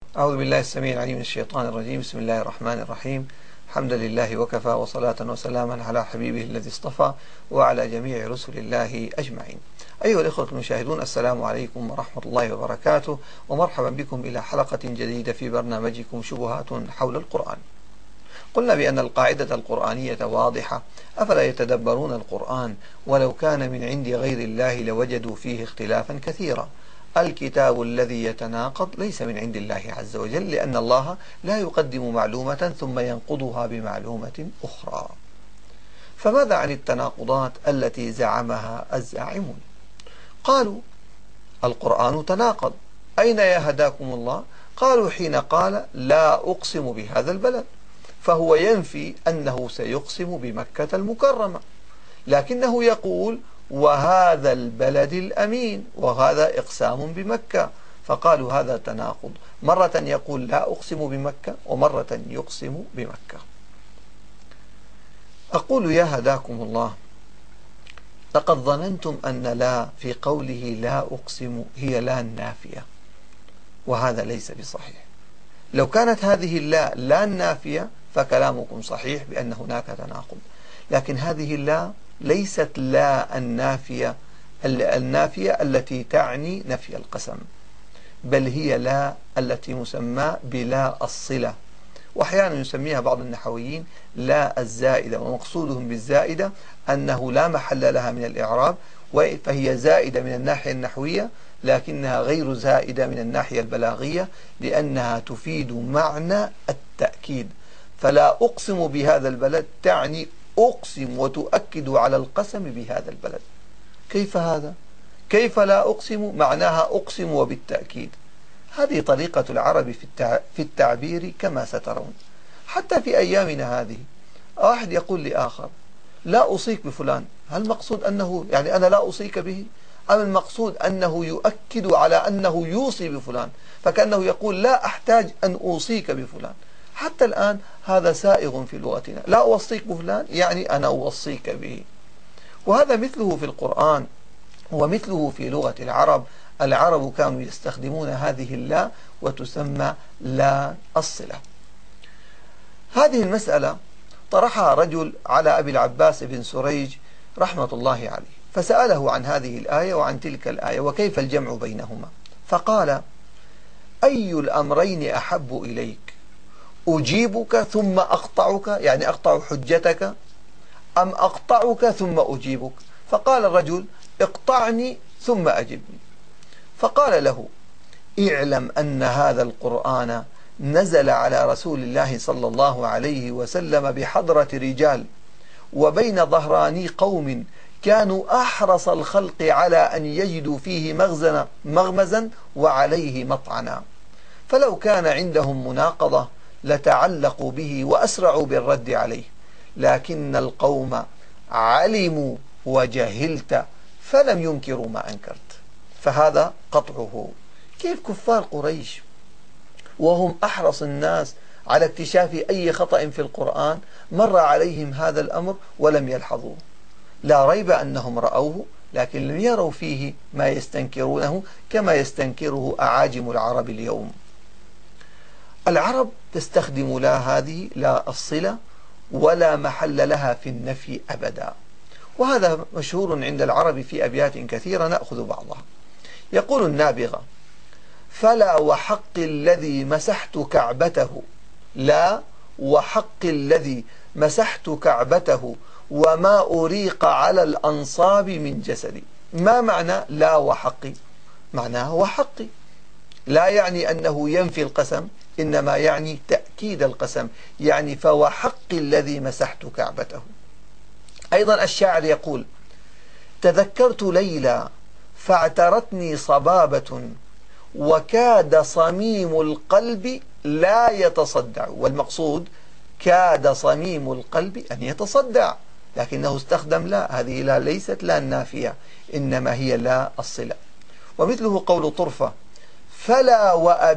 أعوذ بالله السميع العليم من الشيطان الرجيم. بسم الله الرحمن الرحيم. الحمد لله وكفى، وصلاة وسلاما على حبيبه الذي اصطفى وعلى جميع رسل الله أجمعين. أيها الإخوة المشاهدون، السلام عليكم ورحمة الله وبركاته، ومرحبا بكم إلى حلقة جديدة في برنامجكم شبهات حول القرآن. قلنا بأن القاعدة القرآنية واضحة: أفلا يتدبرون القرآن ولو كان من عند غير الله لوجدوا فيه اختلافا كثيرا. الكتاب الذي يتناقض ليس من عند الله عز وجل، لأن الله لا يقدم معلومة ثم ينقضها بمعلومة أخرى. فماذا عن التناقضات التي زعمها الزاعمون؟ قالوا القرآن تناقض. أين يا هداكم الله؟ قالوا حين قال لا أقسم بهذا البلد، فهو ينفي أنه سيقسم بمكة المكرمة، لكنه يقول وهذا البلد الأمين، وهذا إقسام بمكة، فقالوا هذا تناقض، مرة يقول لا أقسم بمكة ومرة يقسم بمكة. أقول يا هداكم الله، لقد ظننتم أن لا في قوله لا أقسم هي لا النافية، وهذا ليس بصحيح. لو كانت هذه لا النافية فكلامكم صحيح بأن هناك تناقض، لكن هذه لا ليست لا النافية التي تعني نفي القسم، بل هي لا التي مسمى بلا الصلة، وأحيانا يسميها بعض النحويين لا الزائدة، ومقصودهم بالزائدة أنه لا محل لها من الإعراب، فهي زائدة من الناحية النحوية لكنها غير زائدة من الناحية البلاغية، لأنها تفيد معنى التأكيد. فلا أقسم بهذا البلد تعني أقسم وتؤكد على القسم بهذا البلد. كيف هذا؟ كيف لا أقسم معناها أقسم وبالتأكيد؟ هذه طريقة العرب في التعبير كما سترون. حتى في أيامنا هذه واحد يقول لآخر لا أوصيك بفلان، هل المقصود أنه يعني أنا لا أوصيك به، أم المقصود أنه يؤكد على أنه يوصي بفلان، فكأنه يقول لا أحتاج أن أوصيك بفلان. حتى الآن هذا سائغ في لغتنا، لا أوصيك بفلان يعني أنا أوصيك به. وهذا مثله في القرآن ومثله في لغة العرب. العرب كانوا يستخدمون هذه اللا وتسمى لا الصلة. هذه المسألة طرحها رجل على أبي العباس بن سريج رحمة الله عليه، فسأله عن هذه الآية وعن تلك الآية وكيف الجمع بينهما، فقال أي الأمرين أحب إليك، أجيبك ثم أقطعك يعني أقطع حجتك، أم أقطعك ثم أجيبك؟ فقال الرجل اقطعني ثم أجبني. فقال له اعلم أن هذا القرآن نزل على رسول الله صلى الله عليه وسلم بحضرة رجال وبين ظهراني قوم كانوا أحرص الخلق على أن يجدوا فيه مغمزا وعليه مطعنا، فلو كان عندهم مناقضة لتعلقوا به وأسرعوا بالرد عليه، لكن القوم علموا وجهلت فلم ينكروا ما أنكرت. فهذا قطعه. كيف كفار قريش وهم أحرص الناس على اكتشاف أي خطأ في القرآن مر عليهم هذا الأمر ولم يلحظوه؟ لا ريب أنهم رأوه، لكن لم يروا فيه ما يستنكرونه كما يستنكره أعاجم العرب اليوم. العرب تستخدم لا هذه لا الصلة ولا محل لها في النفي أبدا، وهذا مشهور عند العرب في أبيات كثيرة نأخذ بعضها. يقول النابغة فلا وحق الذي مسحت كعبته، لا وحق الذي مسحت كعبته وما أريق على الأنصاب من جسدي. ما معنى لا وحقي؟ معناه وحقي، لا يعني أنه ينفي القسم، إنما يعني تأكيد القسم، يعني فوحق الذي مسحت كعبته. أيضا الشاعر يقول تذكرت ليلى فاعترتني صبابة وكاد صميم القلب لا يتصدع، والمقصود كاد صميم القلب أن يتصدع، لكنه استخدم لا، هذه لا ليست لا النافية إنما هي لا الصلة. ومثله قول طرفة فلا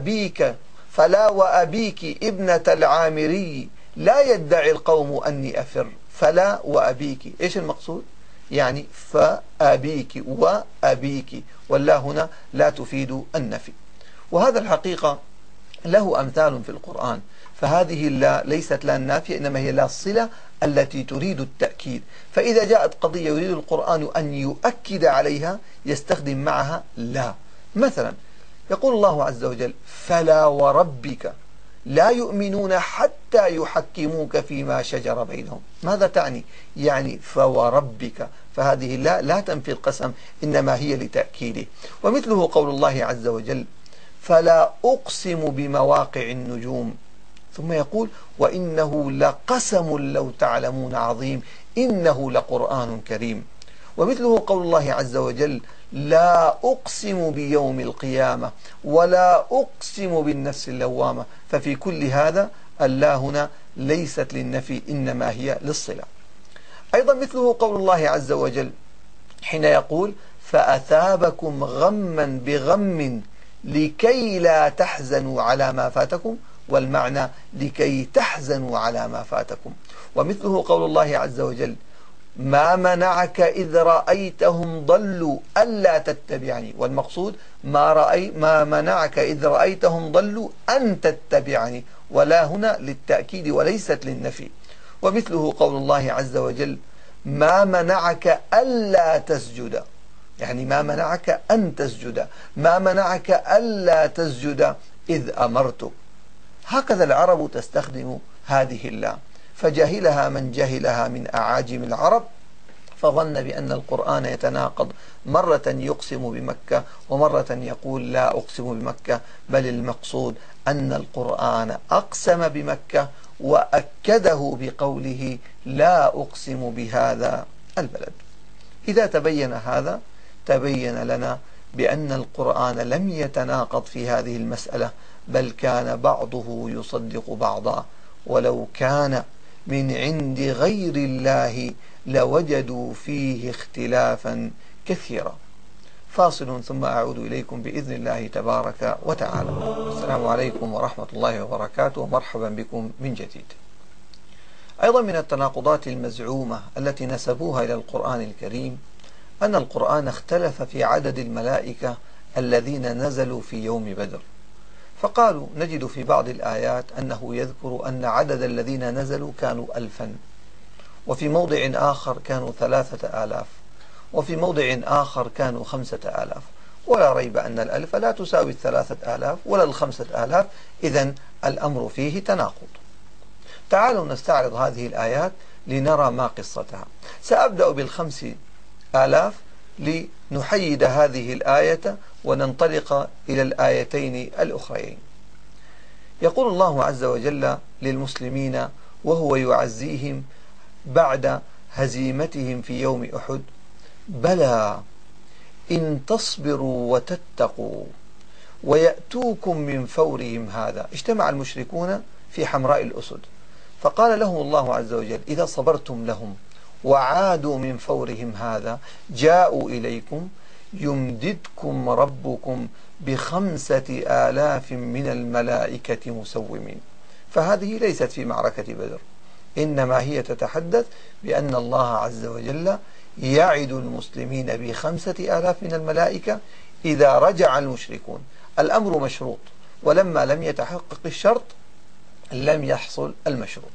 وأبيك ابنة العامري لا يدعي القوم أني أفر. فلا وأبيك إيش المقصود؟ يعني فأبيك وأبيك، والله هنا لا تفيد النفي. وهذا الحقيقة له أمثال في القرآن، فهذه لا ليست لا النافية، إنما هي لا الصلة التي تريد التأكيد. فإذا جاءت قضية يريد القرآن أن يؤكد عليها يستخدم معها لا. مثلا يقول الله عز وجل: فلا وربك لا يؤمنون حتى يحكموك فيما شجر بينهم. ماذا تعني؟ يعني فوربك، فهذه لا تنفي القسم، إنما هي لتأكيده. ومثله قول الله عز وجل: فلا أقسم بمواقع النجوم، ثم يقول: وإنه لقسم لو تعلمون عظيم إنه لقرآن كريم. ومثله قول الله عز وجل: لا أقسم بيوم القيامة ولا أقسم بالنفس اللوامة. ففي كل هذا اللا هنا ليست للنفي، إنما هي للصلة. أيضا مثله قول الله عز وجل حين يقول: فأثابكم غما بغم لكي لا تحزنوا على ما فاتكم، والمعنى لكي تحزنوا على ما فاتكم. ومثله قول الله عز وجل: ما منعك إذ رأيتهم ضلوا ألا تتبعني، والمقصود ما منعك إذ رأيتهم ضلوا أن تتبعني، ولا هنا للتأكيد وليست للنفي. ومثله قول الله عز وجل: ما منعك ألا تسجد، يعني ما منعك أن تسجد، ما منعك ألا تسجد إذ أمرتك. هكذا العرب تستخدم هذه اللام، فجهلها من جهلها من أعاجم العرب، فظن بأن القرآن يتناقض، مرة يقسم بمكة ومرة يقول لا أقسم بمكة، بل المقصود أن القرآن أقسم بمكة وأكده بقوله لا أقسم بهذا البلد. إذا تبين هذا تبين لنا بأن القرآن لم يتناقض في هذه المسألة، بل كان بعضه يصدق بعضا، ولو كان من عند غير الله لوجدوا فيه اختلافا كثيرا. فاصل ثم أعود إليكم بإذن الله تبارك وتعالى. السلام عليكم ورحمة الله وبركاته، ومرحبا بكم من جديد. أيضا من التناقضات المزعومة التي نسبوها إلى القرآن الكريم أن القرآن اختلف في عدد الملائكة الذين نزلوا في يوم بدر، فقالوا نجد في بعض الآيات أنه يذكر أن عدد الذين نزلوا كانوا 1000، وفي موضع آخر كانوا 3000، وفي موضع آخر كانوا 5000. ولا ريب أن 1000 لا تساوي 3000 ولا 5000، إذن الأمر فيه تناقض. تعالوا نستعرض هذه الآيات لنرى ما قصتها. سأبدأ بال5000 لنحيد هذه الآية وننطلق إلى الآيتين الأخرين. يقول الله عز وجل للمسلمين وهو يعزيهم بعد هزيمتهم في يوم أحد: بلى إن تصبروا وتتقوا ويأتوكم من فورهم هذا. اجتمع المشركون في حمراء الأسد، فقال لهم الله عز وجل: إذا صبرتم لهم وعادوا من فورهم هذا جاءوا إليكم يمددكم ربكم ب5000 من الملائكة مسومين. فهذه ليست في معركة بدر، إنما هي تتحدث بأن الله عز وجل يعد المسلمين ب5000 من الملائكة إذا رجع المشركون. الأمر مشروط، ولما لم يتحقق الشرط لم يحصل المشروط.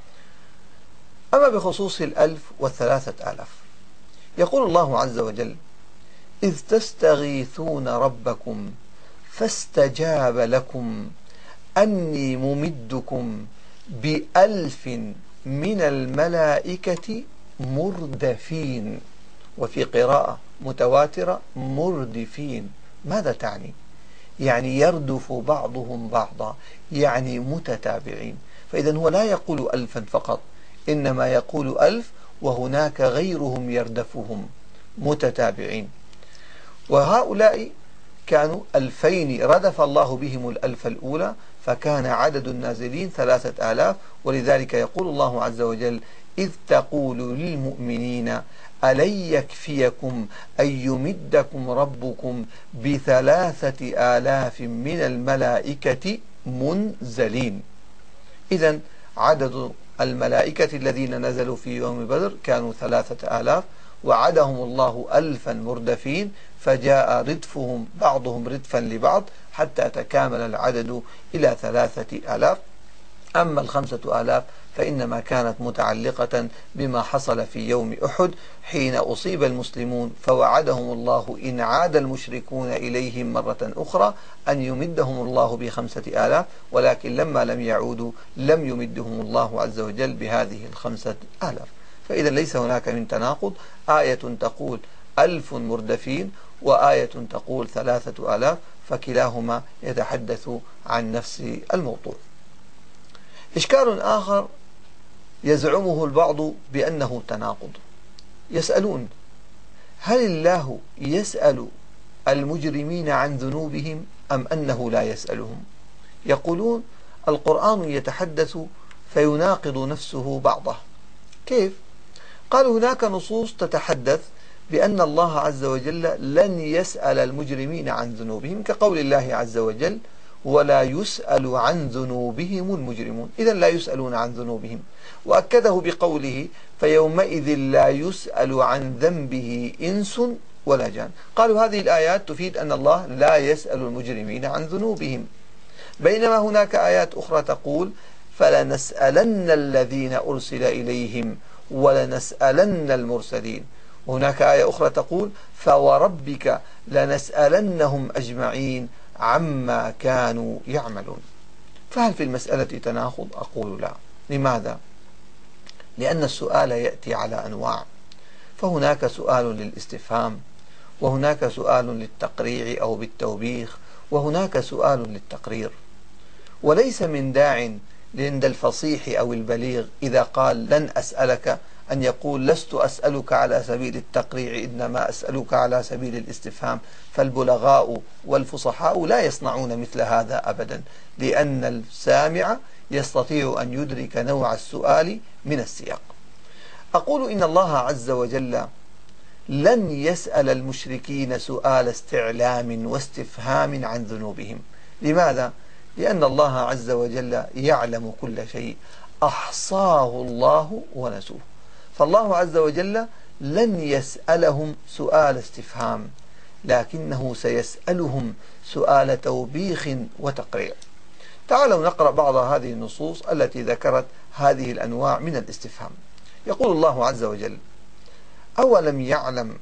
أما بخصوص 1000 و3000 يقول الله عز وجل: إذ تستغيثون ربكم فاستجاب لكم أني ممدكم ب1000 من الملائكة مردفين، وفي قراءة متواترة مردفين. ماذا تعني؟ يعني يردف بعضهم بعضا، يعني متتابعين. فإذا هو لا يقول 1000 فقط، إنما يقول 1000 وهناك غيرهم يردفهم متتابعين. وهؤلاء كانوا 2000 ردف الله بهم 1000 الأولى، فكان عدد النازلين 3000. ولذلك يقول الله عز وجل: إذ تقول للمؤمنين ألن يكفيكم أن يمدكم ربكم ب3000 من الملائكة منزلين. إذن عدد الملائكة الذين نزلوا في يوم بدر كانوا 3000، وعدهم الله 1000 مردفين، فجاء ردفهم بعضهم ردفا لبعض حتى تكامل العدد إلى 3000. أما 5000 فإنما كانت متعلقة بما حصل في يوم أحد حين أصيب المسلمون، فوعدهم الله إن عاد المشركون إليهم مرة أخرى أن يمدهم الله ب5000، ولكن لما لم يعودوا لم يمدهم الله عز وجل بهذه 5000. فإذا ليس هناك من تناقض، آية تقول 1000 مردفين وآية تقول 3000، فكلاهما يتحدث عن نفس الموضوع. إشكال آخر يزعمه البعض بأنه تناقض، يسألون: هل الله يسأل المجرمين عن ذنوبهم أم أنه لا يسألهم؟ يقولون القرآن يتحدث فيناقض نفسه بعضه. كيف؟ قالوا هناك نصوص تتحدث بأن الله عز وجل لن يسأل المجرمين عن ذنوبهم، كقول الله عز وجل: ولا يسأل عن ذنوبهم المجرمون، إذا لا يسألون عن ذنوبهم. وأكده بقوله: فيومئذ لا يسأل عن ذنبه إنس ولا جان. قالوا هذه الآيات تفيد أن الله لا يسأل المجرمين عن ذنوبهم، بينما هناك آيات أخرى تقول: فلنسألن الذين أرسل إليهم ولنسألن المرسلين. وهناك آية أخرى تقول: فوربك لنسألنهم أجمعين عما كانوا يعملون. فهل في المسألة تناقض؟ أقول لا. لماذا؟ لأن السؤال يأتي على أنواع، فهناك سؤال للاستفهام، وهناك سؤال للتقريع أو بالتوبيخ، وهناك سؤال للتقرير. وليس من داع عند الفصيح أو البليغ إذا قال لن أسألك أن يقول لست أسألك على سبيل التقريع، إنما أسألك على سبيل الاستفهام. فالبلغاء والفصحاء لا يصنعون مثل هذا أبدا، لأن السامع يستطيع أن يدرك نوع السؤال من السياق. أقول إن الله عز وجل لن يسأل المشركين سؤال استعلام واستفهام عن ذنوبهم. لماذا؟ لأن الله عز وجل يعلم كل شيء، أحصاه الله ونسوه. فالله عز وجل لن يسألهم سؤال استفهام، لكنه سيسألهم سؤال توبيخ وتقريع. تعالوا نقرأ بعض هذه النصوص التي ذكرت هذه الأنواع من الاستفهام. يقول الله عز وجل: أولم يعلم،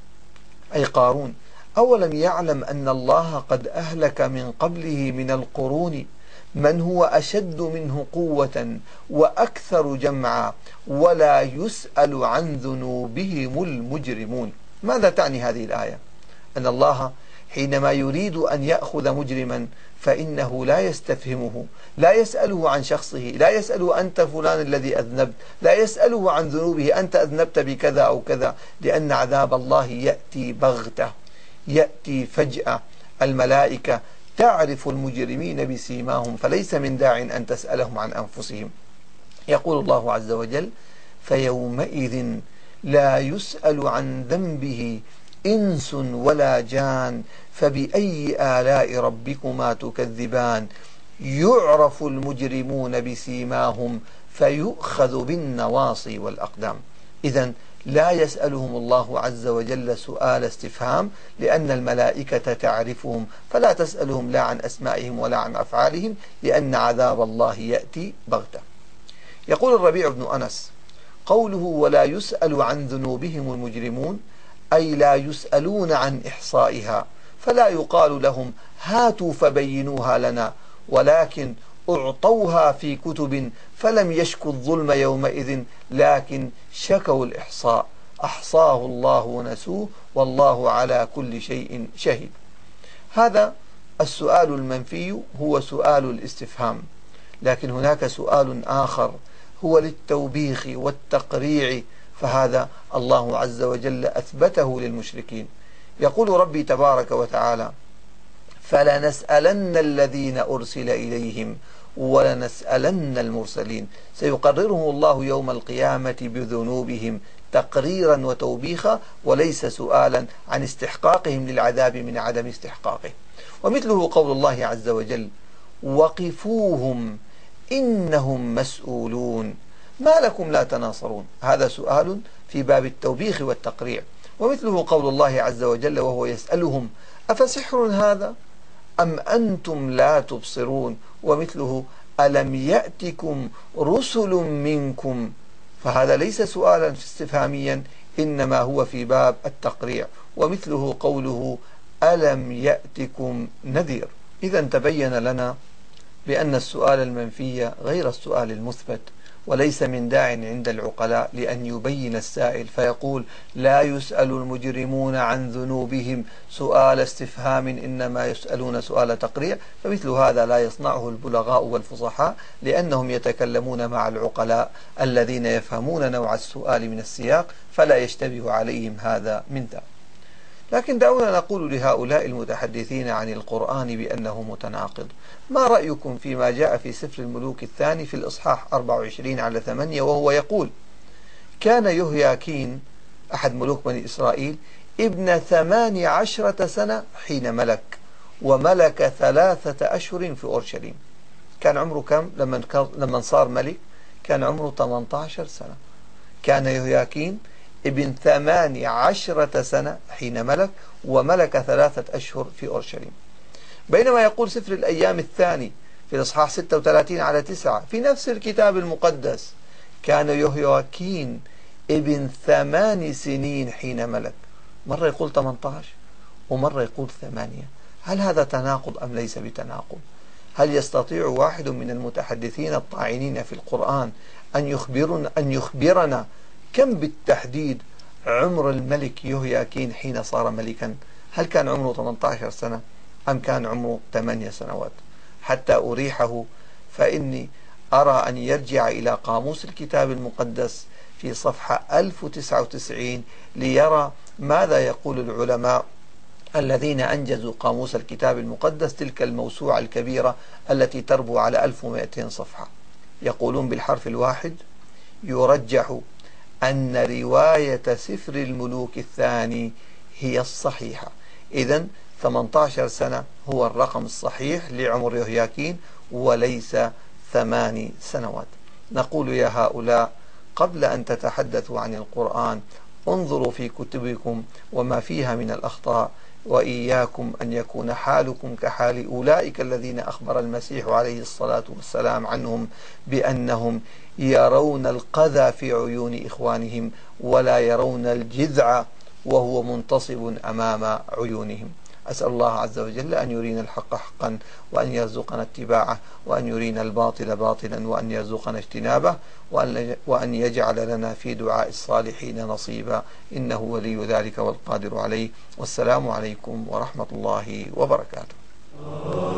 أي قارون، أولم يعلم أن الله قد أهلك من قبله من القرون من هو أشد منه قوة وأكثر جمعا ولا يسأل عن ذنوبهم المجرمون. ماذا تعني هذه الآية؟ أن الله حينما يريد أن يأخذ مجرما فإنه لا يستفهمه، لا يسأله عن شخصه، لا يسأله أنت فلان الذي أذنبت، لا يسأله عن ذنوبه أنت أذنبت بكذا أو كذا، لأن عذاب الله يأتي بغتة، يأتي فجأة. الملائكة تعرف المجرمين بسيماهم، فليس من داع أن تسألهم عن أنفسهم. يقول الله عز وجل: فيومئذ لا يسأل عن ذنبه إنس ولا جان فبأي آلاء ربكما تكذبان يعرف المجرمون بسيماهم فيؤخذ بالنواصي والأقدام. إذن لا يسألهم الله عز وجل سؤال استفهام، لأن الملائكة تعرفهم، فلا تسألهم لا عن أسمائهم ولا عن أفعالهم، لأن عذاب الله يأتي بغتة. يقول الربيع بن أنس: قوله ولا يسأل عن ذنوبهم المجرمون أي لا يسألون عن إحصائها، فلا يقال لهم هاتوا فبينوها لنا، ولكن أعطوها في كتب فلم يشكوا الظلم يومئذ لكن شكوا الإحصاء، أحصاه الله ونسوه والله على كل شيء شهيد. هذا السؤال المنفي هو سؤال الاستفهام، لكن هناك سؤال آخر هو للتوبيخ والتقريع، فهذا الله عز وجل أثبته للمشركين. يقول ربي تبارك وتعالى: فلنسألن الذين أرسل إليهم ولنسألن المرسلين. سيقررهم الله يوم القيامة بذنوبهم تقريرا وتوبيخا، وليس سؤالا عن استحقاقهم للعذاب من عدم استحقاقه. ومثله قول الله عز وجل: وقفوهم إنهم مسؤولون ما لكم لا تناصرون. هذا سؤال في باب التوبيخ والتقريع. ومثله قول الله عز وجل وهو يسألهم: أفسحر هذا أم أنتم لا تبصرون، ومثله ألم يأتكم رسل منكم، فهذا ليس سؤالا استفهاميا، إنما هو في باب التقريع. ومثله قوله ألم يأتكم نذير. إذا تبين لنا بأن السؤال المنفي غير السؤال المثبت، وليس من داع عند العقلاء لأن يبين السائل فيقول لا يسأل المجرمون عن ذنوبهم سؤال استفهام، إنما يسألون سؤال تقريع. فمثل هذا لا يصنعه البلغاء والفصحاء، لأنهم يتكلمون مع العقلاء الذين يفهمون نوع السؤال من السياق، فلا يشتبه عليهم هذا من ذا. لكن دعونا نقول لهؤلاء المتحدثين عن القرآن بأنه متناقض: ما رأيكم فيما جاء في سفر الملوك الثاني في الإصحاح 24/8، وهو يقول: كان يهوياكين أحد ملوك بني إسرائيل ابن 18 سنة حين ملك، وملك 3 أشهر في أورشليم. كان عمره كم لما صار ملك؟ كان عمره 18 سنة. كان يهوياكين ابن 18 سنة حين ملك، وملك 3 أشهر في أورشليم. بينما يقول سفر الأيام الثاني في الإصحاح 36/9 في نفس الكتاب المقدس: كان يهوياكين ابن 8 سنين حين ملك. مرة يقول 18 ومرة يقول 8. هل هذا تناقض أم ليس بتناقض؟ هل يستطيع واحد من المتحدثين الطاعنين في القرآن أن يخبرنا كم بالتحديد عمر الملك يهوياكين حين صار ملكا؟ هل كان عمره 18 سنة أم كان عمره 8 سنوات؟ حتى أريحه فإني أرى أن يرجع إلى قاموس الكتاب المقدس في صفحة 1099 ليرى ماذا يقول العلماء الذين أنجزوا قاموس الكتاب المقدس، تلك الموسوعة الكبيرة التي تربو على 1200 صفحة. يقولون بالحرف الواحد: يرجح أن رواية سفر الملوك الثاني هي الصحيحة. إذن 18 سنة هو الرقم الصحيح لعمر يهوياكين، وليس 8 سنوات. نقول يا هؤلاء: قبل أن تتحدثوا عن القرآن انظروا في كتبكم وما فيها من الأخطاء، وإياكم أن يكون حالكم كحال أولئك الذين أخبر المسيح عليه الصلاة والسلام عنهم بأنهم يرون القذى في عيون إخوانهم ولا يرون الجذع وهو منتصب أمام عيونهم. أسأل الله عز وجل أن يرينا الحق حقا وأن يرزقنا اتباعه، وأن يرينا الباطل باطلا وأن يرزقنا اجتنابه، وأن يجعل لنا في دعاء الصالحين نصيبا، إنه ولي ذلك والقادر عليه. والسلام عليكم ورحمة الله وبركاته.